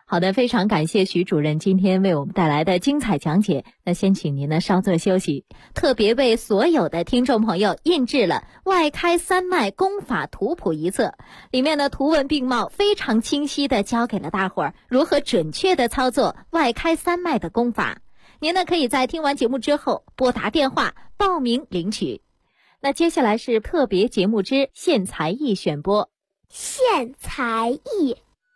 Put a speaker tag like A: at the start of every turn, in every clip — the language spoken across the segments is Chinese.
A: 好的，非常感谢徐主任今天为我们带来的精彩讲解。那先请您呢稍作休息，特别为所有的听众朋友印制了外开三脉功法图谱一册，里面的图文并茂，非常清晰的教给了大伙儿如何准确的操作外开三脉的功法。您呢可以在听完节目之后拨打电话报名领取。那接下来是特别节目之献才艺选播。
B: 献才艺。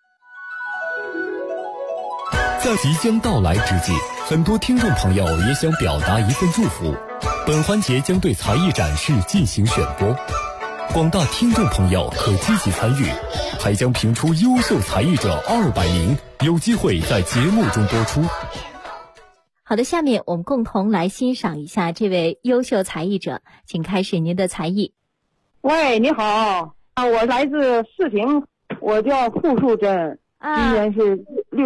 C: 在即将到来之际，很多听众朋友也想表达一份祝福。本环节将对才艺展示进行选播，广大听众朋友可积极参与，还将评出优秀才艺者200名，有机会在节目中播出。
A: 好的，下面我们共同来欣赏一下这位优秀才艺者，请开始您的才艺。
D: 喂，你好我来自四平，我叫傅树珍，今年是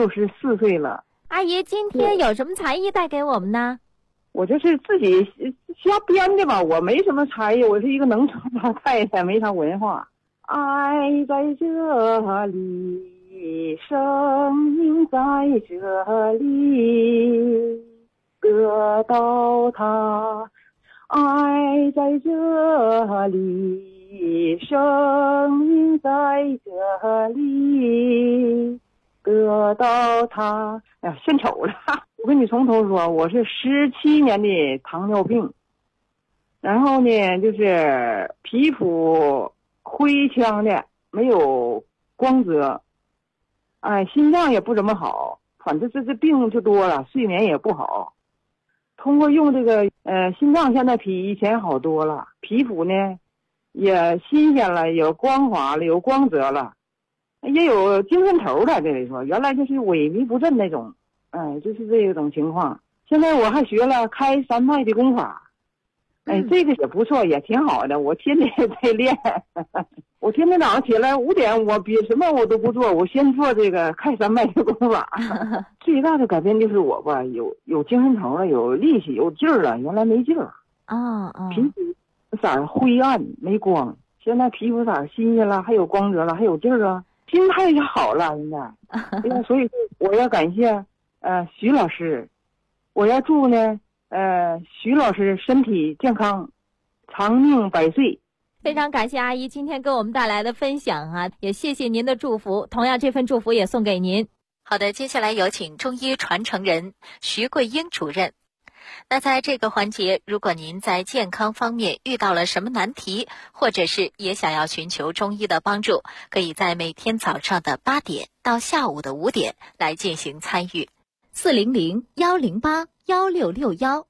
D: 64岁了。
A: 阿姨，今天有什么才艺带给我们呢？
D: 我这是自己瞎编的吧，我没什么才艺，我是一个农村老太太，没啥文化。爱在这里，声音在这里，得到它，爱在这里，声音在这里，得到它。哎呀，献丑了！我跟你从头说，我是17年的糖尿病，然后呢，就是皮肤灰腔的，没有光泽，心脏也不怎么好，反正这病就多了，睡眠也不好。通过用这个心脏现在比以前好多了，皮肤呢也新鲜了，有光滑了，有光泽了，也有精神头了。这里说原来就是萎靡不振那种，就是这种情况。现在我还学了开三脉的功法，这个也不错，也挺好的。我天天在练，我天天早上起来5点，我比什么我都不做，我先做这个开三脉的功法。最大的改变就是我吧，有精神头了，有力气，有劲儿了，原来没劲儿。皮肤色灰暗没光，现在皮肤色新鲜了，还有光泽了，还有劲儿啊，心态也好了现在。所以我要感谢徐老师，我要祝呢徐老师身体健康，长命百岁。
A: 非常感谢阿姨今天给我们带来的分享啊，也谢谢您的祝福，同样这份祝福也送给您。好的，接下来有请中医传承人徐桂英主任。那在这个环节，如果您在健康方面遇到了什么难题，或者是也想要寻求中医的帮助，可以在每天早上的8点到下午的5点来进行参与。400-108-1661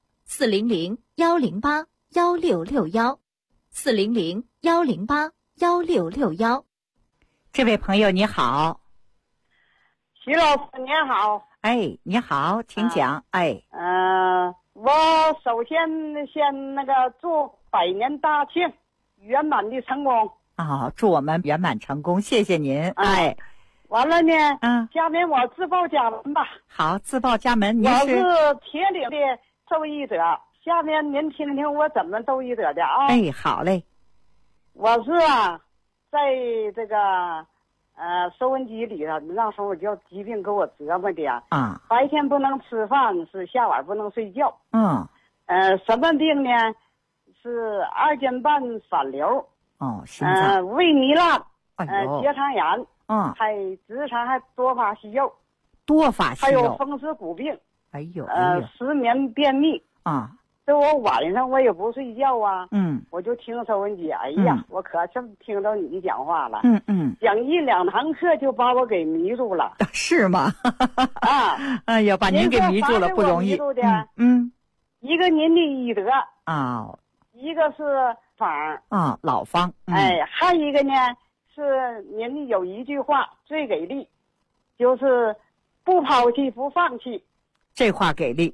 A: 400-108-1661 400-108-1661。
E: 这位朋友你好。
D: 徐老师您好。
E: 你好，请讲。
D: 我首先先祝百年大庆圆满的成功。
E: 祝我们圆满成功，谢谢您。
D: 完了呢，下面我自报家门吧。
E: 好，自报家门。
D: 我是铁岭的受益者，下面您听听我怎么受益者的啊。
E: 好嘞。
D: 我是在这个收音机里头，那时候我叫疾病给我折磨的白天不能吃饭，是下晚不能睡觉。什么病呢？是2斤半反流。
E: 心脏。
D: 胃糜烂。结肠炎。还直肠还多发息肉。还有风湿骨病。失眠便秘。这我晚上我也不睡觉我就听收音机，我可真听着你讲话了。讲1-2堂课就把我给迷住了。
E: 是吗？把您给迷住了不容易。
D: 一个您的医德一个是方
E: 老方。
D: 还一个呢是您有一句话最给力，就是不抛弃不放弃。
E: 这话给力。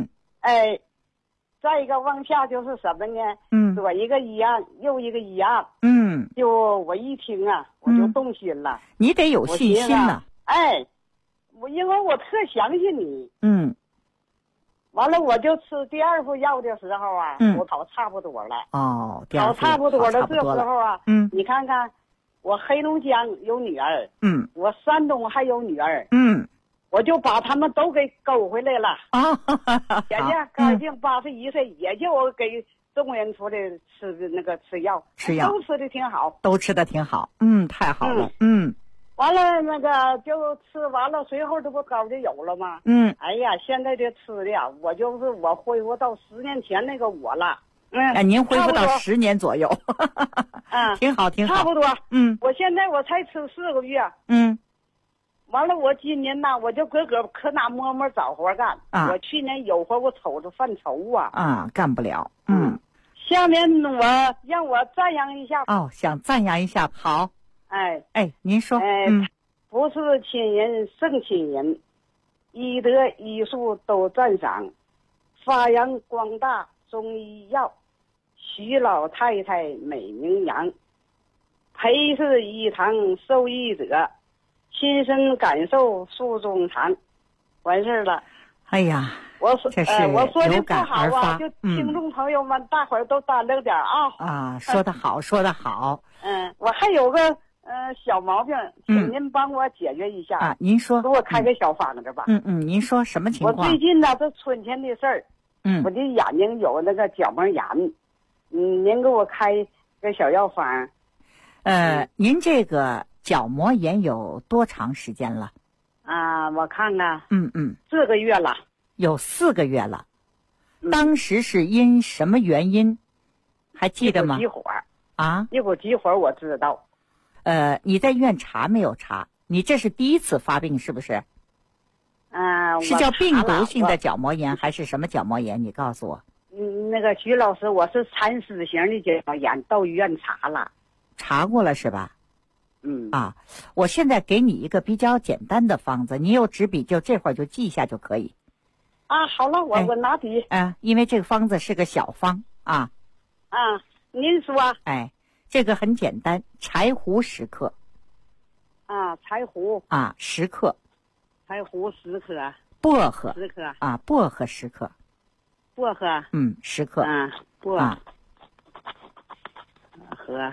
D: 再一个往下就是什么呢？左一个医案，右一个医案。就我一听我就动心了。
E: 你得有信心呐。
D: 因为我特相信你。完了我就吃第2副药的时候我跑差不多了。跑差不多了，这时候你看看，我黑龙江有女儿，我山东还有女儿，
F: 我就把他们都给勾回来了。
E: 啊，
F: 姐姐高兴81岁，也就我给中原处的吃药，都吃的挺好，
E: 都吃的挺好。太好了。
F: 完了那个就吃完了，随后这不高就有了吗？哎呀，现在这吃的呀，我恢复到10年前那个我了。
E: 您恢复到10年左右。挺好挺好，
F: 差不多。我现在我才吃4个月。完了，我今年呐，我就搁可哪摸摸找活干。我去年有活，我瞅着犯愁啊。
E: 干不了。
F: 下面让我赞扬一下。
E: 想赞扬一下，好。您说。
F: 不是亲人胜亲人，医德医术都赞赏，发扬光大中医药，徐老太太美名扬，陪侍一堂受益者，亲身感受诉衷肠。完事了。
E: 哎呀，这是有感而发。
F: 就听众朋友们，大伙儿都担着点啊。
E: 说得好，说得好。
F: 我还有个小毛病，请您帮我解决一下。
E: 您说。
F: 给我开个小方子吧。
E: 您说什么情况？
F: 我最近呢，这春天的事儿。我的眼睛有那个角膜炎。您给我开个小药方。
E: 您这个角膜炎有多长时间了？
F: 我看看。
E: 4
F: 个月了。
E: 有4个月了。当时是因什么原因？还记得吗？
F: 一股急火。
E: 一
F: 股急火我知道。
E: 你在医院查没有查？你这是第一次发病是不是？是叫病毒性的角膜炎还是什么角膜炎？你告诉我。
F: 那个徐老师，我是蚕丝型的角膜炎，到医院查了。
E: 查过了是吧？我现在给你一个比较简单的方子，你有纸笔就这会儿就记一下就可以。
F: 好了，我拿笔。
E: 因为这个方子是个小方。
F: 您说。
E: 这个很简单，柴胡10克。
F: 柴胡。
E: 10克。
F: 柴胡10克。
E: 薄荷
F: 10克。
E: 薄荷10克。
F: 薄荷。
E: 10克。
F: 薄荷。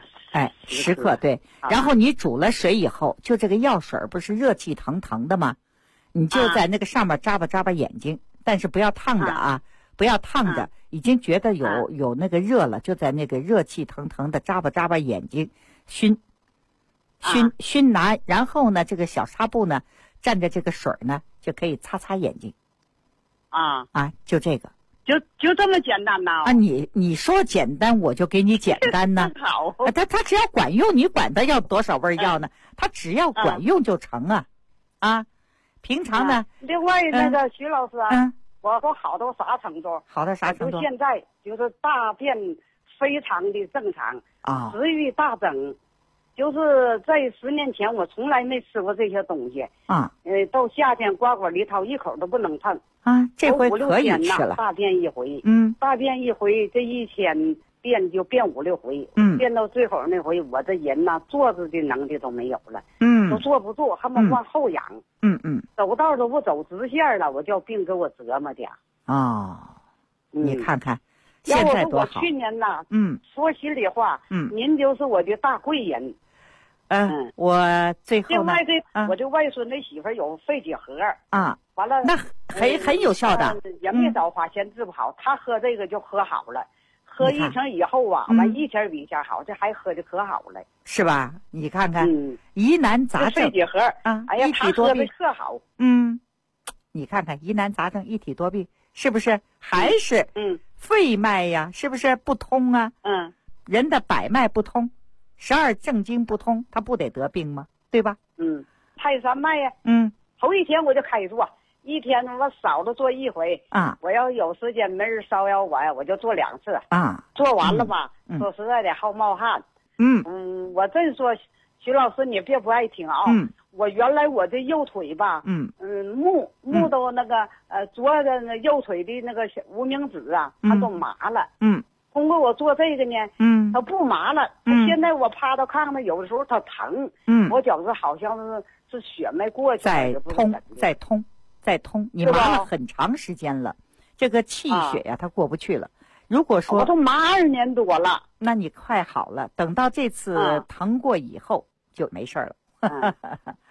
E: 10克对。然后你煮了水以后，就这个药水不是热气腾腾的吗？你就在那个上面眨巴眼睛，但是不要烫着不要烫着。已经觉得有那个热了，就在那个热气腾腾的眨巴眼睛，熏拿，然后呢，这个小纱布呢，蘸着这个水呢，就可以擦眼睛。就这个。
F: 就这么简单呐？
E: 你说简单，我就给你简单呢。
F: 好。
E: 它只要管用，你管它要多少味药呢？它只要管用就成平常呢。
F: 另外那个徐老师我都好到啥程度？
E: 好到啥程度？
F: 就现在就是大便非常的正常食欲大增，就是在10年前我从来没吃过这些东西到夏天瓜果梨桃一口都不能碰
E: 这回可以吃了。
F: 大便一回，大便一回，这一天便就变5、6回，变到最后那回，我这人呐坐着的能力都没有了，都坐不住，还没往后仰，走道都不走直线了，我叫病给我折磨的。你
E: 看看，现在多好。
F: 要我去年呐，说心里话，您就是我的大贵人。
E: 我最后呢，
F: 另外我这外孙的媳妇有肺结核完了
E: 那很有效的，
F: 也没找花钱治不好，他喝这个就喝好了。喝1瓶以后完一天比一天好，这还喝的可好了，
E: 是吧？你看看，疑难杂症
F: 肺结核
E: 一体多病，
F: 特好。
E: 你看看疑难杂症一体多病，是不是还是肺脉呀？是不是不通啊？人的百脉不通，12正经不通，他不得得病吗？对吧？
F: 泰山脉呀。头一天我就开做，1天我少了做1回我要有时间没人骚扰我呀，我就做2次做完了吧，说实在的好冒汗。我真说徐老师你别不爱听我原来我这右腿吧木都那个左的那右腿的那个无名指它都麻了。通过我做这个呢它不麻了。现在我趴到炕上有的时候它疼我觉着好像是血脉过去再通你麻了很长时间了，这个气血呀它过不去了。如果说我都麻2年多了，
E: 那你快好了，等到这次疼过以后就没事了。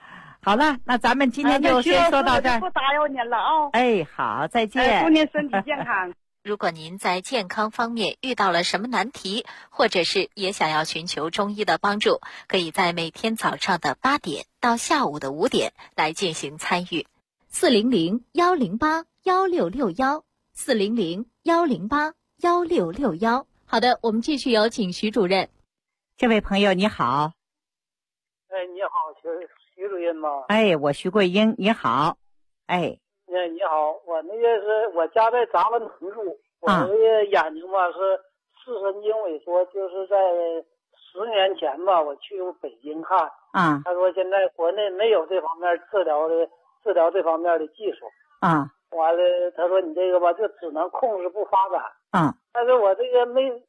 E: 好了，那咱们今天就先说到这儿，
F: 不打扰您了啊。
E: 哎，好，再见。
F: 祝您身体健康。
A: 如果您在健康方面遇到了什么难题，或者是也想要寻求中医的帮助，可以在每天早上的8点到下午的5点来进行参与。400-108-1661，400-108-1661。好的，我们继续有请徐主任。
E: 这位朋友你好。
G: 哎，你好，徐主任吗？
E: 哎，我徐桂英，你好。哎，
G: 你好，我那个是我家在闸湾屯住，我这个眼睛吧是视神经萎缩，就是在10年前吧，我去北京看，他说现在国内没有这方面治疗这方面的技术，完了他说你这个吧就只能控制不发展，但是我这个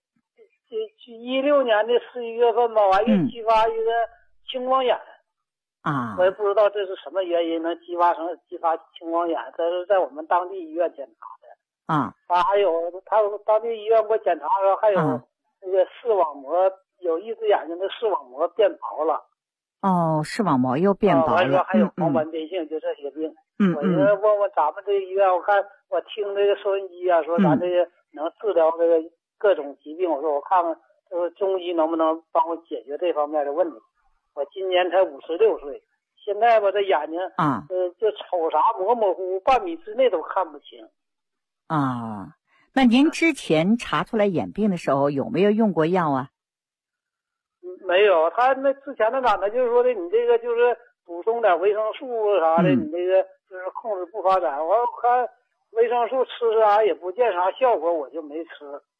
G: 16年的11月份吧，完又激发一个青光眼。我也不知道这是什么原因能激发青光眼，这是在我们当地医院检查的。还有他当地医院给我检查的时候，还有那个视网膜，有一只眼睛的视网膜变薄了。
E: 视网膜又变薄了。
G: 完了还有黄斑变性，就这些病。我就问问咱们这个医院，我看我听这个收音机啊，说咱这个能治疗这个各种疾病，我说我看看，就是中医能不能帮我解决这方面的问题。我今年才56岁，现在吧这眼睛就瞅啥模模糊糊，半米之内都看不清。
E: 那您之前查出来眼病的时候有没有用过药啊？
G: 没有，他那之前的感觉就是说的你这个就是补充点维生素啥的，你这个就是控制不发展。我看维生素吃啥也不见啥效果，我就没吃。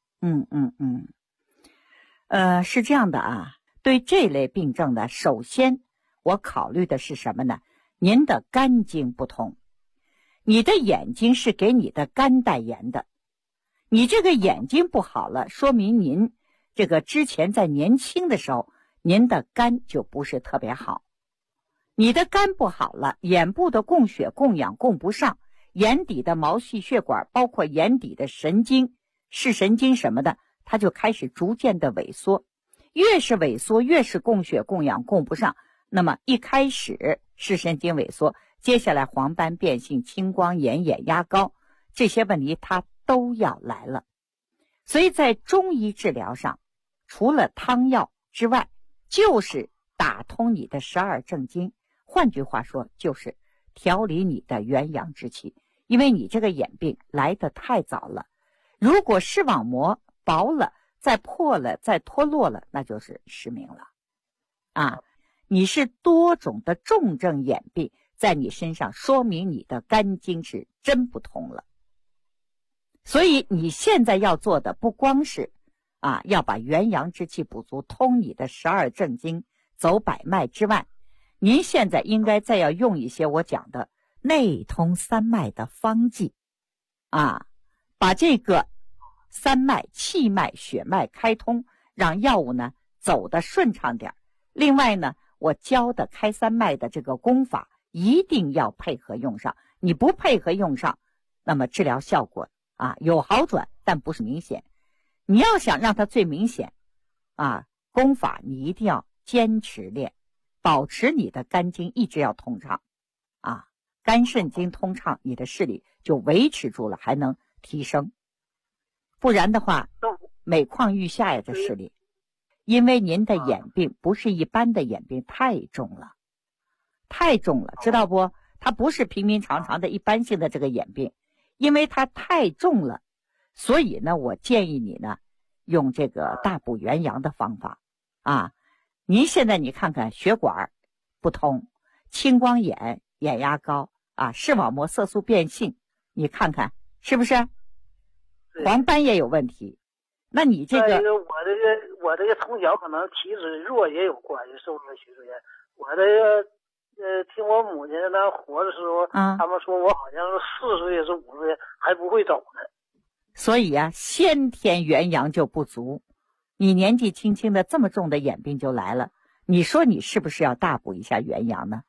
E: 是这样的啊。对这类病症呢，首先我考虑的是什么呢？您的肝经不通，你的眼睛是给你的肝代言的，你这个眼睛不好了，说明您这个之前在年轻的时候，您的肝就不是特别好。你的肝不好了，眼部的供血供氧供不上，眼底的毛细血管，包括眼底的神经、视神经什么的，它就开始逐渐的萎缩。越是萎缩，越是供血供氧供不上，那么一开始视神经萎缩，接下来黄斑变性、青光眼、眼压高，这些问题它都要来了。所以在中医治疗上，除了汤药之外，就是打通你的12正经，换句话说就是调理你的元阳之气。因为你这个眼病来得太早了，如果视网膜薄了，再破了，再脱落了，那就是失明了你是多种的重症眼病在你身上，说明你的肝经是真不通了。所以你现在要做的不光是要把元阳之气补足，通你的12正经，走百脉之外，您现在应该再要用一些我讲的内通三脉的方剂把这个三脉、气脉、血脉开通，让药物呢走得顺畅点。另外呢，我教的开三脉的这个功法一定要配合用上，你不配合用上，那么治疗效果有好转，但不是明显。你要想让它最明显功法你一定要坚持练，保持你的肝经一直要通畅肝肾经通畅，你的视力就维持住了，还能提升。不然的话每况愈下呀，这视力。因为您的眼病不是一般的眼病，太重了，知道不？它不是平平常常的一般性的这个眼病，因为它太重了，所以呢，我建议你呢用这个大补元阳的方法您现在你看看血管不通，青光眼、眼压高视网膜色素变性，你看看是不是？黄斑也有问题。那你这个
G: 我这个从小可能体质弱也有关系，是不是徐主任？我这个听我母亲她活的时候他们说我好像是4岁是5岁还不会走呢。
E: 所以先天元阳就不足，你年纪轻轻的这么重的眼病就来了，你说你是不是要大补一下元阳呢？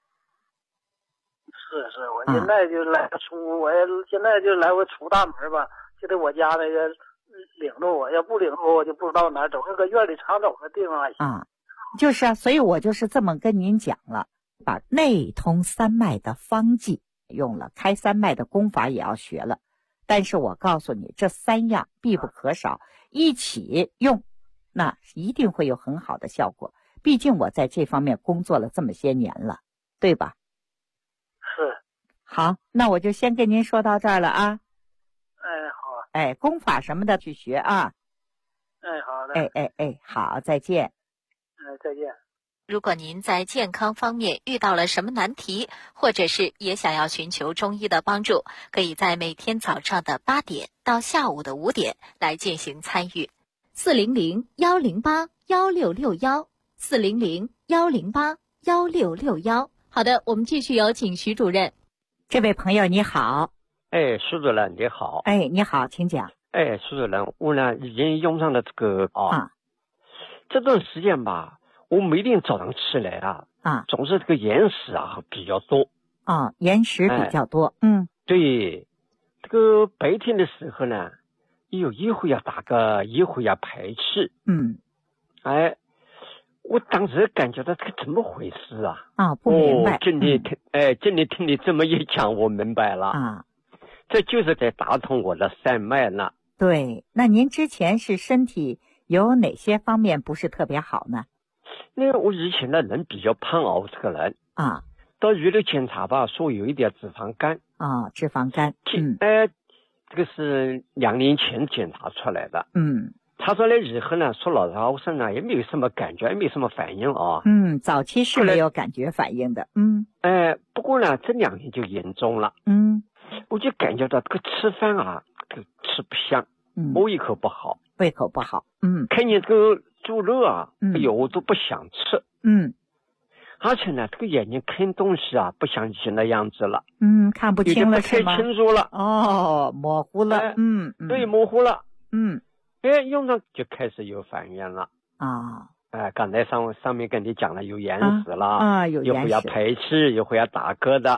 G: 是，我现在就来我现在就来回出大门吧，就得我家那个领着我，要不领着我就不知道哪走，那个院里常走的地方
E: 就是所以我就是这么跟您讲了把内通三脉的方剂用了，开三脉的功法也要学了。但是我告诉你，这3样必不可少，一起用，那一定会有很好的效果。毕竟我在这方面工作了这么些年了，对吧？
G: 是。
E: 好，那我就先跟您说到这儿了啊。
G: 好。
E: 功法什么的去学啊。
G: 好的。
E: 好，再见。
G: 再见。
A: 如果您在健康方面遇到了什么难题，或者是也想要寻求中医的帮助，可以在每天早上的8点到下午的5点来进行参与。400-108-1661，400-108-1661。好的，我们继续有请徐主任。
E: 这位朋友你好。
H: 徐主任你好。
E: 你好，请讲。
H: 徐主任，我呢已经用上了这个这段时间吧，我每天早上起来总是这个眼屎比较多。
E: 眼屎比较多。
H: 对，这个白天的时候呢，一会要打嗝，一会要排气。我当时感觉到这个怎么回事
E: 不明白。
H: 今天听你这么一讲，我明白了。这就是在打通我的三脉了。
E: 对，那您之前是身体有哪些方面不是特别好呢？
H: 那我以前的人比较胖这个人到医院检查吧，说有一点脂肪肝。
E: 脂肪肝。
H: 这个是2年前检查出来的。查出来以后呢，说老实话，我身上也没有什么感觉，也没什么反应
E: 早期是没有感觉反应的。
H: 不过呢，这2年就严重了。我就感觉到这个吃饭这个吃不香，胃口不好。看见这个猪肉我都不想吃。而且呢，这个眼睛看东西不像以前的样子了。
E: 看不清了是吗？
H: 不太清楚了。
E: 模糊了。
H: 对，模糊了。用上就开始有反应了。刚才上面跟你讲了，有眼屎了。有眼屎，一会要排气，一会要打嗝的。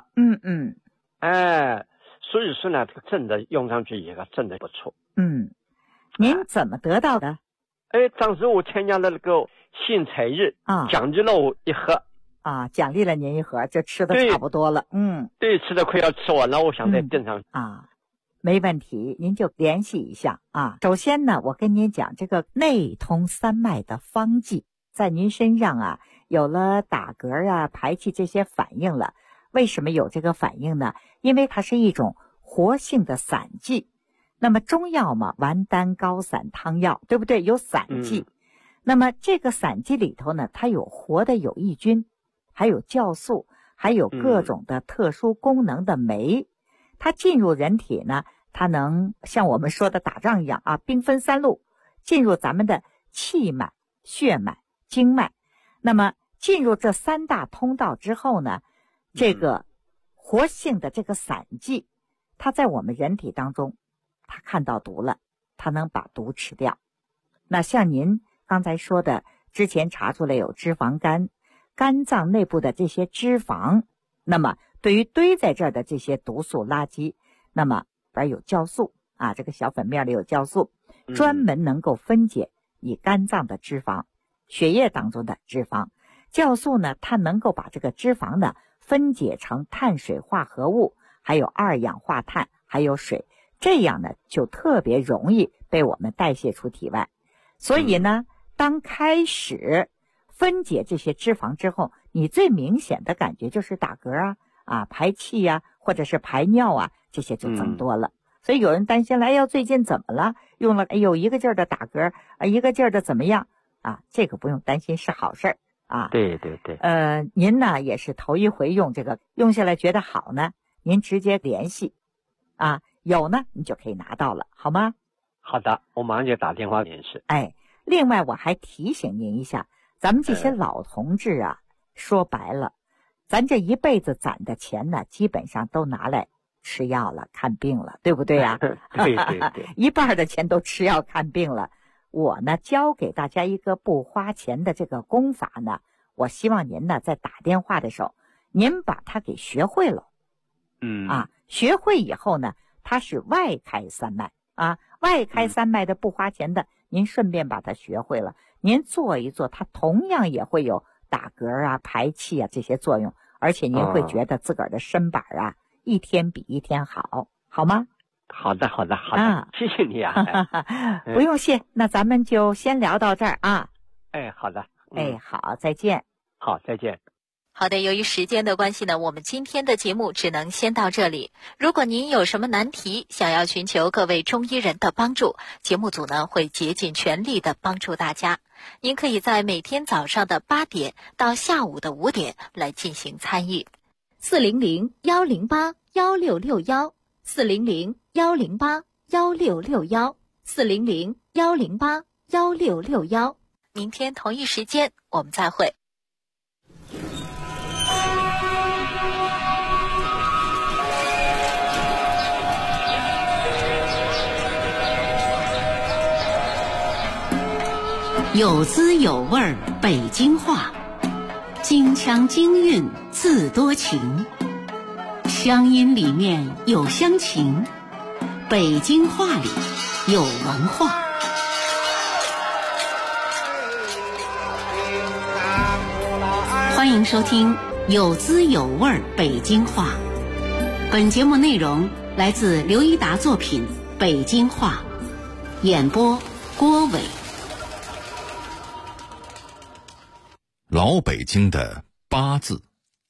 H: 所以说呢，这个真的用上去以后真的不错。
E: 您怎么得到的？
H: 当时我参加了那个献才艺奖励了我1盒。
E: 奖励了您1盒，就吃的差不多了。
H: 对，吃的快要吃完了，我想再订上。
E: 没问题，您就联系一下首先呢，我跟您讲这个内通三脉的方剂，在您身上有了打嗝排气这些反应了。为什么有这个反应呢？因为它是一种活性的散剂。那么中药嘛，丸丹高散汤药，对不对？有散剂。那么这个散剂里头呢，它有活的有益菌，还有酵素，还有各种的特殊功能的酶。它进入人体呢，它能像我们说的打仗一样兵分3路，进入咱们的气脉、血脉、经脉。那么进入这3大通道之后呢，这个活性的这个散剂，它在我们人体当中，它看到毒了，它能把毒吃掉。那像您刚才说的，之前查出来有脂肪肝，肝脏内部的这些脂肪，那么对于堆在这儿的这些毒素垃圾，那么里边有酵素这个小粉面里有酵素，专门能够分解你肝脏的脂肪、血液当中的脂肪。酵素呢，它能够把这个脂肪呢分解成碳水化合物，还有2氧化碳，还有水，这样呢就特别容易被我们代谢出体外。所以呢，当开始分解这些脂肪之后，你最明显的感觉就是打嗝排气或者是排尿这些就增多了。所以有人担心了，最近怎么了？用了一个劲儿的打嗝一个劲儿的怎么样这个不用担心，是好事儿
H: 对对对。
E: 您呢也是头一回用这个，用下来觉得好呢，您直接联系有呢你就可以拿到了，好吗？
H: 好的，我马上就打电话联系。
E: 另外我还提醒您一下，咱们这些老同志说白了，咱这一辈子攒的钱呢，基本上都拿来吃药了，看病了，对不对
H: 对对对。
E: 一半的钱都吃药看病了。我呢教给大家一个不花钱的这个功法呢，我希望您呢在打电话的时候，您把它给学会了。学会以后呢，它是外开三脉外开三脉的不花钱的，您顺便把它学会了，您做一做，它同样也会有打嗝排气这些作用， 而且您会觉得自个儿的身板啊一天比一天好，好吗？
H: 好的，谢谢你啊。
E: 不用谢，那咱们就先聊到这儿啊。
H: 好的。
E: 好，再见。
H: 好，再见。
A: 好的，由于时间的关系呢，我们今天的节目只能先到这里。如果您有什么难题，想要寻求各位中医人的帮助，节目组呢会竭尽全力的帮助大家。您可以在每天早上的8点到下午的5点来进行参与。400-108-1661，400-108-1661，400-108-1661。明天同一时间我们再会。
I: 有滋有味北京话，京腔京韵自多情，乡音里面有乡情，北京话里有文化。欢迎收听有滋有味北京话。本节目内容来自刘一达作品《北京话》，演播郭伟。
J: 老北京的八字。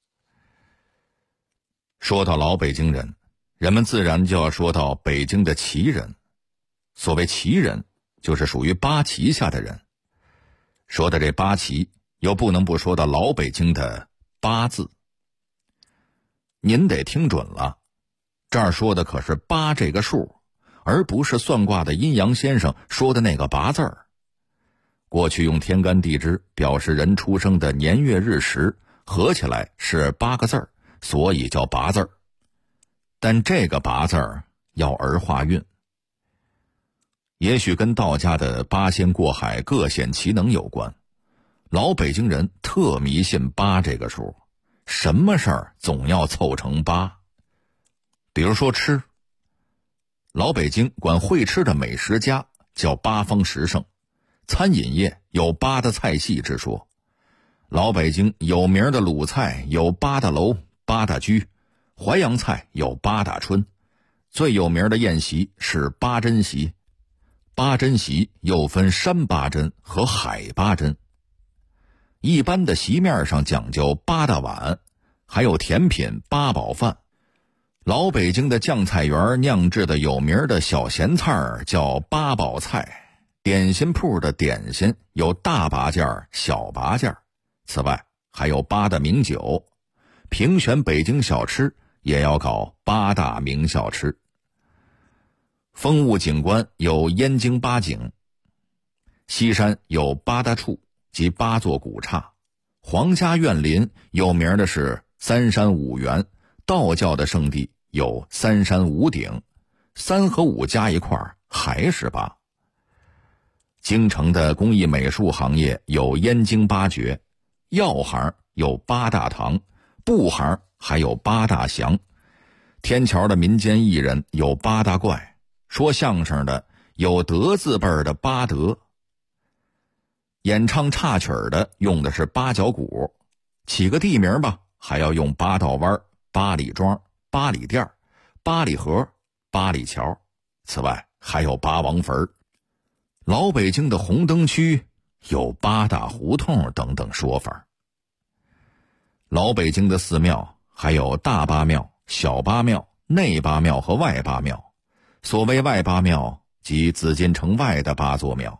J: 说到老北京人，人们自然就要说到北京的旗人。所谓旗人，就是属于八旗下的人。说的这八旗，又不能不说到老北京的八字。您得听准了，这儿说的可是八这个数，而不是算卦的阴阳先生说的那个八字儿。过去用天干地支表示人出生的年月日时，合起来是8个字儿，所以叫八字儿。但这个八字儿要儿化韵，也许跟道家的八仙过海各显其能有关。老北京人特迷信8这个数，什么事儿总要凑成8。比如说吃，老北京管会吃的美食家叫八方十胜，餐饮业有8的菜系之说。老北京有名的鲁菜有8大楼、8大居，淮扬菜有8大春，最有名的宴席是8珍席。8珍席又分山8珍和海8珍。一般的席面上讲究8大碗，还有甜品8宝饭。老北京的酱菜园酿制的有名的小咸菜叫8宝菜。点心铺的点心有大八件、小八件。此外还有8大名酒，评选北京小吃也要搞8大名小吃。风物景观有燕京8景，西山有8大处及8座古刹，皇家园林有名的是3山5园，道教的圣地有3山5顶，3和5加一块还是8。京城的工艺美术行业有燕京8绝，药行有8大堂，布行还有8大祥。天桥的民间艺人有8大怪，说相声的有德字辈的8德。演唱插曲的用的是8角鼓，起个地名吧，还要用8道湾、8里庄、8里店、8里河、8里桥。此外还有8王坟。老北京的红灯区有8大胡同等等说法。老北京的寺庙还有大八庙、小八庙、内八庙和外八庙。所谓外八庙，即紫禁城外的8座庙。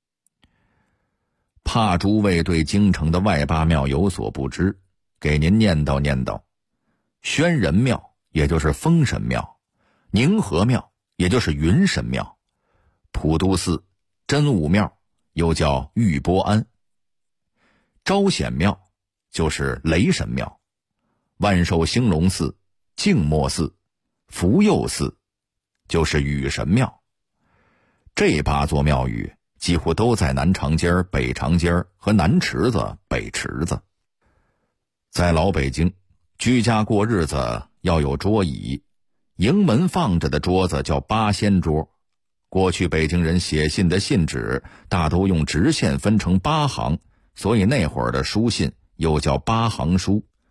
J: 怕诸位对京城的外八庙有所不知，给您念叨念叨。宣仁庙也就是封神庙，宁和庙也就是云神庙，普渡寺、真武庙又叫玉波庵，招显庙就是雷神庙，万寿兴隆寺、静默寺、福佑寺就是雨神庙。这8座庙宇几乎都在南长街、北长街和南池子、北池子。在老北京，居家过日子要有桌椅，迎门放着的桌子叫8仙桌。过去北京人写信的信纸大都用直线分成8行，所以那会儿的书信又叫8行书。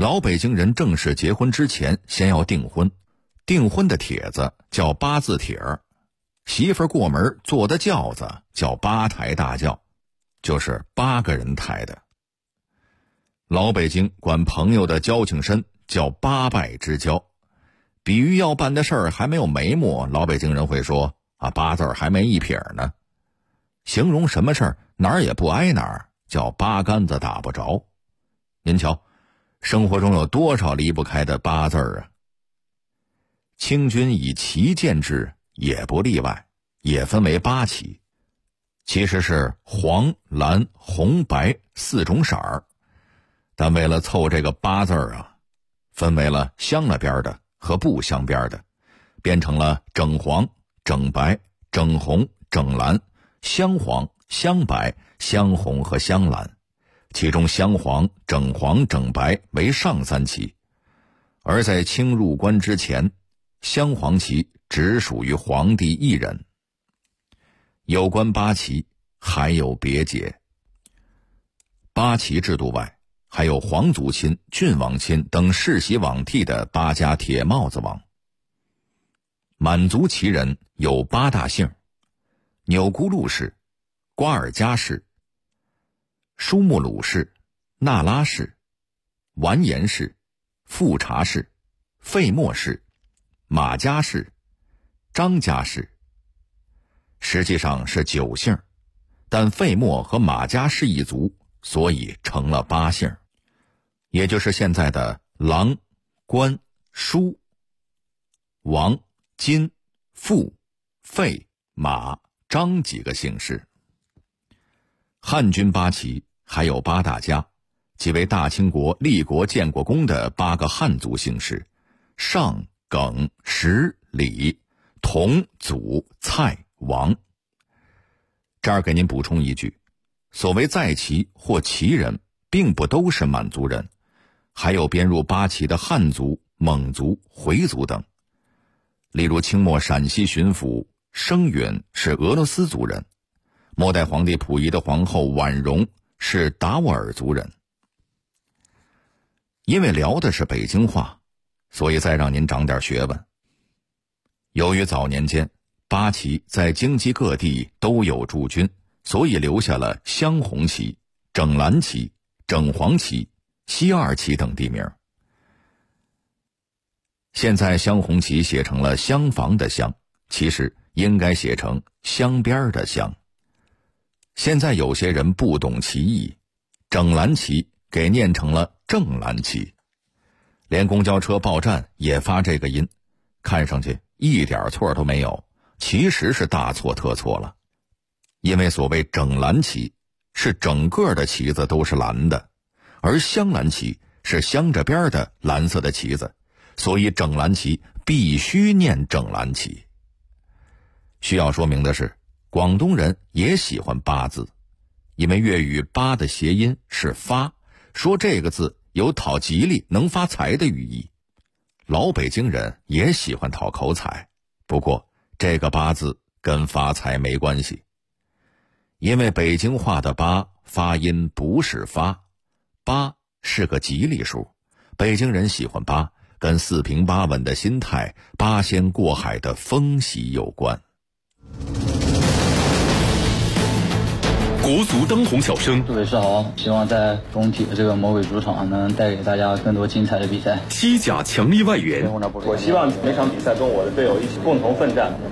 J: 老北京人正式结婚之前先要订婚，订婚的帖子叫八字帖儿，媳妇儿过门坐的轿子叫八抬大轿，就是8个人抬的。老北京管朋友的交情深叫八拜之交，比喻要办的事儿还没有眉目，老北京人会说8字还没一撇呢。形容什么事儿哪儿也不挨哪儿，叫八竿子打不着。您瞧，生活中有多少离不开的8字啊？清军以旗见制也不例外，也分为8旗，其实是黄、蓝、红、白4种色儿，但为了凑这个8字啊，分为了镶了边的和不镶边的，变成了整黄、整白、整红、整蓝、镶黄、镶白、镶红和镶蓝，其中镶黄、整黄、整白为上3旗，而在清入关之前，镶黄旗只属于皇帝一人。有关8旗还有别解。8旗制度外，还有皇族亲、郡王亲等世袭罔替的8家铁帽子王。满族旗人有8大姓：钮钴禄氏、瓜尔佳氏、舒木鲁氏、那拉氏、完颜氏、富察氏、费默氏、马家氏、张家氏。实际上是9姓，但费默和马家氏一族，所以成了8姓，也就是现在的郎、关、舒、王、金、富、费、马、张几个姓氏。汉军8旗还有8大家，即为大清国立国建国功的8个汉族姓氏：尚、耿、石、李、佟、祖、蔡、王。这儿给您补充一句，所谓在旗或旗人并不都是满族人，还有编入8旗的汉族、蒙族、回族等。例如清末陕西巡抚生允是俄罗斯族人，末代皇帝溥仪的皇后婉容是达斡尔族人。因为聊的是北京话，所以再让您长点学问。由于早年间8旗在京畿各地都有驻军，所以留下了镶红旗、整蓝旗、整黄旗、西二旗等地名。现在镶红旗写成了镶房的镶，其实应该写成镶边的镶。现在有些人不懂旗义，整蓝旗给念成了正蓝旗，连公交车报站也发这个音，看上去一点错都没有，其实是大错特错了。因为所谓整蓝旗是整个的旗子都是蓝的，而镶蓝旗是镶着边的蓝色的旗子，所以整蓝旗必须念整蓝旗。需要说明的是，广东人也喜欢8字，因为粤语8的谐音是发，说这个字有讨吉利能发财的寓意。老北京人也喜欢讨口彩，不过这个8字跟发财没关系，因为北京话的8发音不是发，8是个吉利数，北京人喜欢8，跟四平八稳的心态、八仙过海的风喜有关。
C: 国足当红小生，
K: 杜伟是好，希望在工体的这个魔鬼主场能带给大家更多精彩的比赛。
C: 西甲强力外援，
L: 我希望每场比赛跟我的队友一起共同奋战。